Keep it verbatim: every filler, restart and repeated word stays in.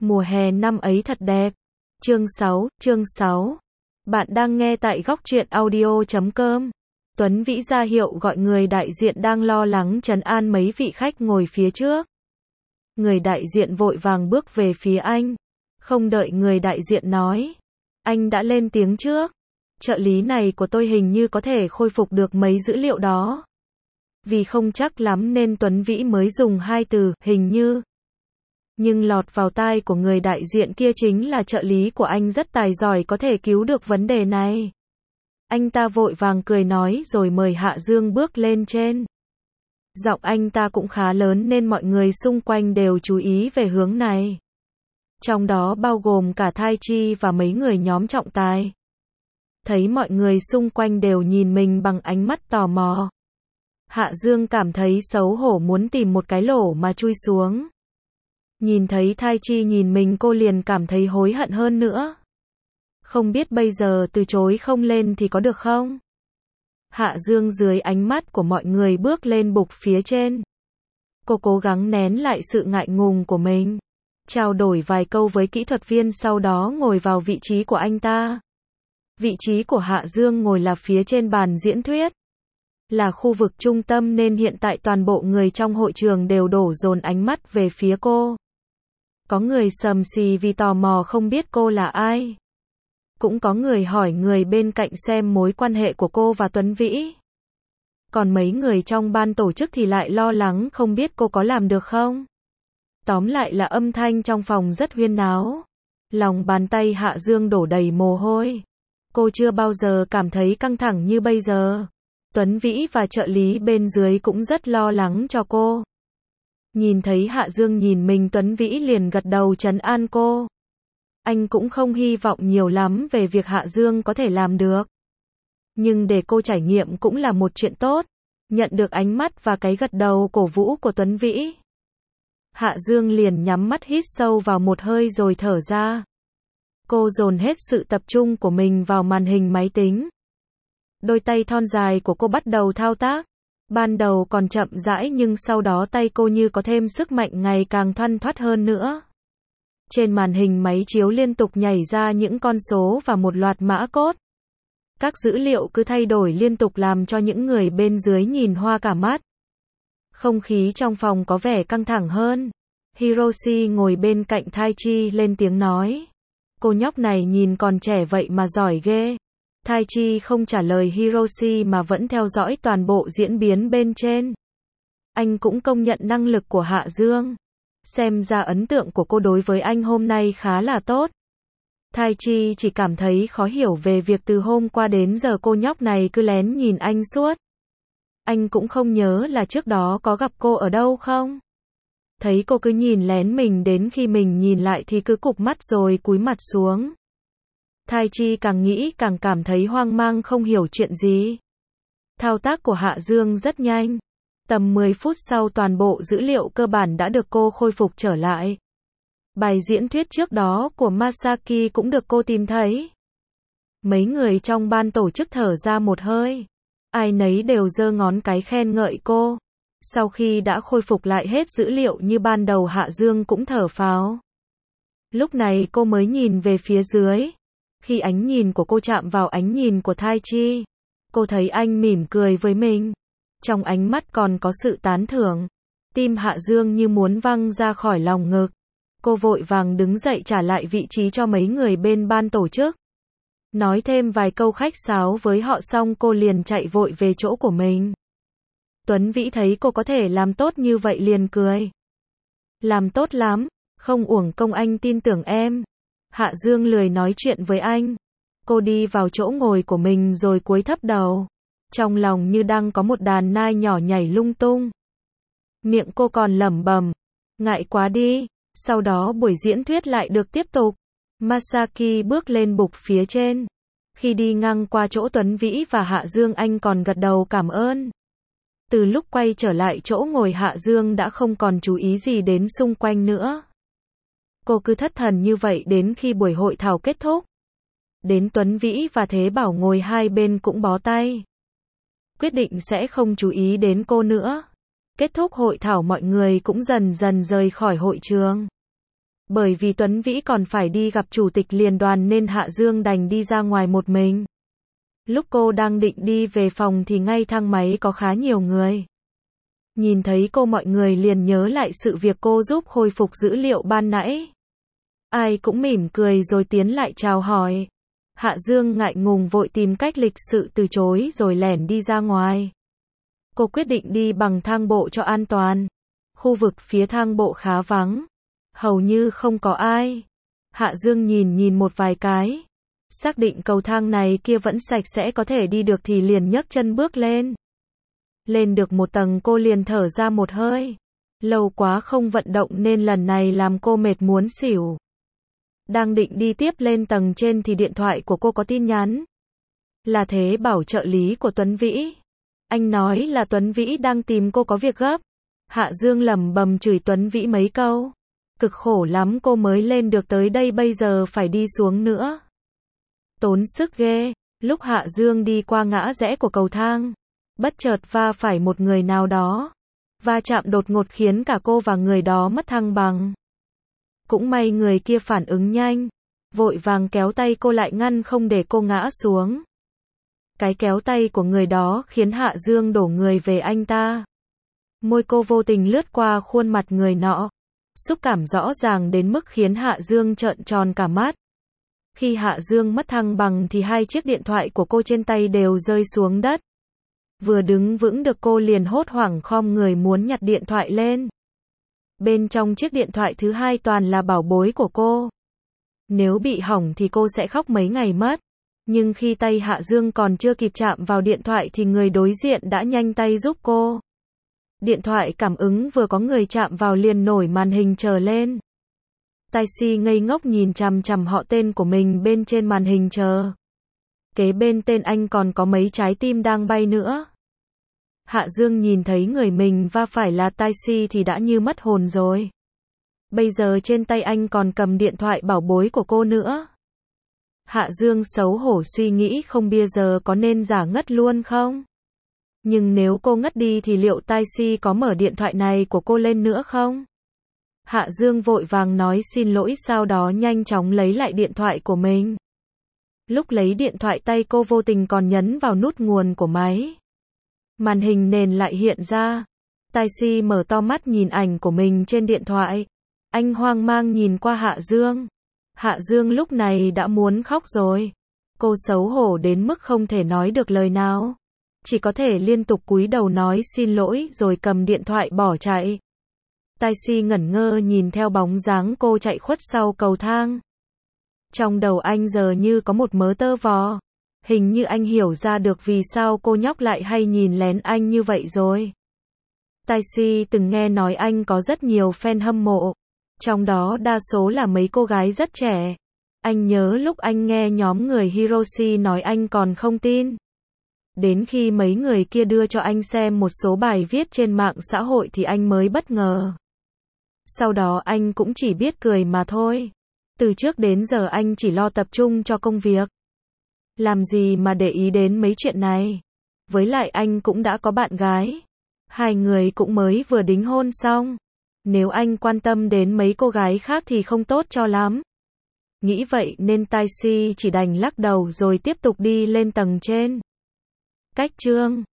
Mùa hè năm ấy thật đẹp. Chương sáu, chương sáu. Bạn đang nghe tại góc truyện audio chấm com. Tuấn Vĩ ra hiệu gọi người đại diện đang lo lắng trấn an mấy vị khách ngồi phía trước. Người đại diện vội vàng bước về phía anh. Không đợi người đại diện nói. Anh đã lên tiếng trước. Trợ lý này của tôi hình như có thể khôi phục được mấy dữ liệu đó. Vì không chắc lắm nên Tuấn Vĩ mới dùng hai từ, hình như. Nhưng lọt vào tai của người đại diện kia chính là trợ lý của anh rất tài giỏi có thể cứu được vấn đề này. Anh ta vội vàng cười nói rồi mời Hạ Dương bước lên trên. Giọng anh ta cũng khá lớn nên mọi người xung quanh đều chú ý về hướng này. Trong đó bao gồm cả Thai Chi và mấy người nhóm trọng tài. Thấy mọi người xung quanh đều nhìn mình bằng ánh mắt tò mò. Hạ Dương cảm thấy xấu hổ muốn tìm một cái lỗ mà chui xuống. Nhìn thấy Thai Chi nhìn mình cô liền cảm thấy hối hận hơn nữa. Không biết bây giờ từ chối không lên thì có được không? Hạ Dương dưới ánh mắt của mọi người bước lên bục phía trên. Cô cố gắng nén lại sự ngại ngùng của mình. Trao đổi vài câu với kỹ thuật viên sau đó ngồi vào vị trí của anh ta. Vị trí của Hạ Dương ngồi là phía trên bàn diễn thuyết. Là khu vực trung tâm nên hiện tại toàn bộ người trong hội trường đều đổ dồn ánh mắt về phía cô. Có người sầm xì vì tò mò không biết cô là ai. Cũng có người hỏi người bên cạnh xem mối quan hệ của cô và Tuấn Vĩ. Còn mấy người trong ban tổ chức thì lại lo lắng không biết cô có làm được không. Tóm lại là âm thanh trong phòng rất huyên náo. Lòng bàn tay Hạ Dương đổ đầy mồ hôi. Cô chưa bao giờ cảm thấy căng thẳng như bây giờ. Tuấn Vĩ và trợ lý bên dưới cũng rất lo lắng cho cô. Nhìn thấy Hạ Dương nhìn mình Tuấn Vĩ liền gật đầu trấn an cô. Anh cũng không hy vọng nhiều lắm về việc Hạ Dương có thể làm được. Nhưng để cô trải nghiệm cũng là một chuyện tốt. Nhận được ánh mắt và cái gật đầu cổ vũ của Tuấn Vĩ. Hạ Dương liền nhắm mắt hít sâu vào một hơi rồi thở ra. Cô dồn hết sự tập trung của mình vào màn hình máy tính. Đôi tay thon dài của cô bắt đầu thao tác. Ban đầu còn chậm rãi nhưng sau đó tay cô như có thêm sức mạnh ngày càng thoăn thoắt hơn nữa. Trên màn hình máy chiếu liên tục nhảy ra những con số và một loạt mã code. Các dữ liệu cứ thay đổi liên tục làm cho những người bên dưới nhìn hoa cả mắt. Không khí trong phòng có vẻ căng thẳng hơn. Hiroshi ngồi bên cạnh Thai Chi lên tiếng nói. Cô nhóc này nhìn còn trẻ vậy mà giỏi ghê. Thai Chi không trả lời Hiroshi mà vẫn theo dõi toàn bộ diễn biến bên trên. Anh cũng công nhận năng lực của Hạ Dương. Xem ra ấn tượng của cô đối với anh hôm nay khá là tốt. Thai Chi chỉ cảm thấy khó hiểu về việc từ hôm qua đến giờ cô nhóc này cứ lén nhìn anh suốt. Anh cũng không nhớ là trước đó có gặp cô ở đâu không? Thấy cô cứ nhìn lén mình đến khi mình nhìn lại thì cứ cụp mắt rồi cúi mặt xuống. Thai Chi càng nghĩ càng cảm thấy hoang mang không hiểu chuyện gì. Thao tác của Hạ Dương rất nhanh. Tầm mười phút sau toàn bộ dữ liệu cơ bản đã được cô khôi phục trở lại. Bài diễn thuyết trước đó của Masaki cũng được cô tìm thấy. Mấy người trong ban tổ chức thở ra một hơi. Ai nấy đều giơ ngón cái khen ngợi cô. Sau khi đã khôi phục lại hết dữ liệu như ban đầu Hạ Dương cũng thở phào. Lúc này cô mới nhìn về phía dưới. Khi ánh nhìn của cô chạm vào ánh nhìn của Thai Chi, cô thấy anh mỉm cười với mình. Trong ánh mắt còn có sự tán thưởng. Tim Hạ Dương như muốn văng ra khỏi lòng ngực. Cô vội vàng đứng dậy trả lại vị trí cho mấy người bên ban tổ chức. Nói thêm vài câu khách sáo với họ xong cô liền chạy vội về chỗ của mình. Tuấn Vĩ thấy cô có thể làm tốt như vậy liền cười. Làm tốt lắm, không uổng công anh tin tưởng em. Hạ Dương lười nói chuyện với anh. Cô đi vào chỗ ngồi của mình rồi cúi thấp đầu. Trong lòng như đang có một đàn nai nhỏ nhảy lung tung. Miệng cô còn lẩm bẩm. Ngại quá đi. Sau đó buổi diễn thuyết lại được tiếp tục. Masaki bước lên bục phía trên. Khi đi ngang qua chỗ Tuấn Vĩ và Hạ Dương anh còn gật đầu cảm ơn. Từ lúc quay trở lại chỗ ngồi Hạ Dương đã không còn chú ý gì đến xung quanh nữa. Cô cứ thất thần như vậy đến khi buổi hội thảo kết thúc. Đến Tuấn Vĩ và Thế Bảo ngồi hai bên cũng bó tay. Quyết định sẽ không chú ý đến cô nữa. Kết thúc hội thảo mọi người cũng dần dần rời khỏi hội trường. Bởi vì Tuấn Vĩ còn phải đi gặp chủ tịch liên đoàn nên Hạ Dương đành đi ra ngoài một mình. Lúc cô đang định đi về phòng thì ngay thang máy có khá nhiều người. Nhìn thấy cô mọi người liền nhớ lại sự việc cô giúp khôi phục dữ liệu ban nãy. Ai cũng mỉm cười rồi tiến lại chào hỏi. Hạ Dương ngại ngùng vội tìm cách lịch sự từ chối rồi lẻn đi ra ngoài. Cô quyết định đi bằng thang bộ cho an toàn. Khu vực phía thang bộ khá vắng. Hầu như không có ai. Hạ Dương nhìn nhìn một vài cái. Xác định cầu thang này kia vẫn sạch sẽ có thể đi được thì liền nhấc chân bước lên. Lên được một tầng cô liền thở ra một hơi. Lâu quá không vận động nên lần này làm cô mệt muốn xỉu. Đang định đi tiếp lên tầng trên thì điện thoại của cô có tin nhắn. Là Thế Bảo, trợ lý của Tuấn Vĩ. Anh nói là Tuấn Vĩ đang tìm cô có việc gấp. Hạ Dương lẩm bẩm chửi Tuấn Vĩ mấy câu. Cực khổ lắm cô mới lên được tới đây bây giờ phải đi xuống nữa. Tốn sức ghê. Lúc Hạ Dương đi qua ngã rẽ của cầu thang, bất chợt va phải một người nào đó. Va chạm đột ngột khiến cả cô và người đó mất thăng bằng. Cũng may người kia phản ứng nhanh, vội vàng kéo tay cô lại ngăn không để cô ngã xuống. Cái kéo tay của người đó khiến Hạ Dương đổ người về anh ta. Môi cô vô tình lướt qua khuôn mặt người nọ. Xúc cảm rõ ràng đến mức khiến Hạ Dương trợn tròn cả mắt. Khi Hạ Dương mất thăng bằng thì hai chiếc điện thoại của cô trên tay đều rơi xuống đất. Vừa đứng vững được cô liền hốt hoảng khom người muốn nhặt điện thoại lên. Bên trong chiếc điện thoại thứ hai toàn là bảo bối của cô. Nếu bị hỏng thì cô sẽ khóc mấy ngày mất. Nhưng khi tay Hạ Dương còn chưa kịp chạm vào điện thoại thì người đối diện đã nhanh tay giúp cô. Điện thoại cảm ứng vừa có người chạm vào liền nổi màn hình chờ lên. Taxi ngây ngốc nhìn chằm chằm họ tên của mình bên trên màn hình chờ. Kế bên tên anh còn có mấy trái tim đang bay nữa. Hạ Dương nhìn thấy người mình va phải là taxi thì đã như mất hồn rồi. Bây giờ trên tay anh còn cầm điện thoại bảo bối của cô nữa. Hạ Dương xấu hổ suy nghĩ không bây giờ có nên giả ngất luôn không? Nhưng nếu cô ngất đi thì liệu taxi có mở điện thoại này của cô lên nữa không? Hạ Dương vội vàng nói xin lỗi sau đó nhanh chóng lấy lại điện thoại của mình. Lúc lấy điện thoại tay cô vô tình còn nhấn vào nút nguồn của máy. Màn hình nền lại hiện ra. Taxi mở to mắt nhìn ảnh của mình trên điện thoại. Anh hoang mang nhìn qua Hạ Dương. Hạ Dương lúc này đã muốn khóc rồi. Cô xấu hổ đến mức không thể nói được lời nào. Chỉ có thể liên tục cúi đầu nói xin lỗi rồi cầm điện thoại bỏ chạy. Taxi ngẩn ngơ nhìn theo bóng dáng cô chạy khuất sau cầu thang. Trong đầu anh giờ như có một mớ tơ vò. Hình như anh hiểu ra được vì sao cô nhóc lại hay nhìn lén anh như vậy rồi. Taxi từng nghe nói anh có rất nhiều fan hâm mộ. Trong đó đa số là mấy cô gái rất trẻ. Anh nhớ lúc anh nghe nhóm người Hiroshi nói anh còn không tin. Đến khi mấy người kia đưa cho anh xem một số bài viết trên mạng xã hội thì anh mới bất ngờ. Sau đó anh cũng chỉ biết cười mà thôi. Từ trước đến giờ anh chỉ lo tập trung cho công việc. Làm gì mà để ý đến mấy chuyện này. Với lại anh cũng đã có bạn gái. Hai người cũng mới vừa đính hôn xong. Nếu anh quan tâm đến mấy cô gái khác thì không tốt cho lắm. Nghĩ vậy nên Taxi chỉ đành lắc đầu rồi tiếp tục đi lên tầng trên. Cách chương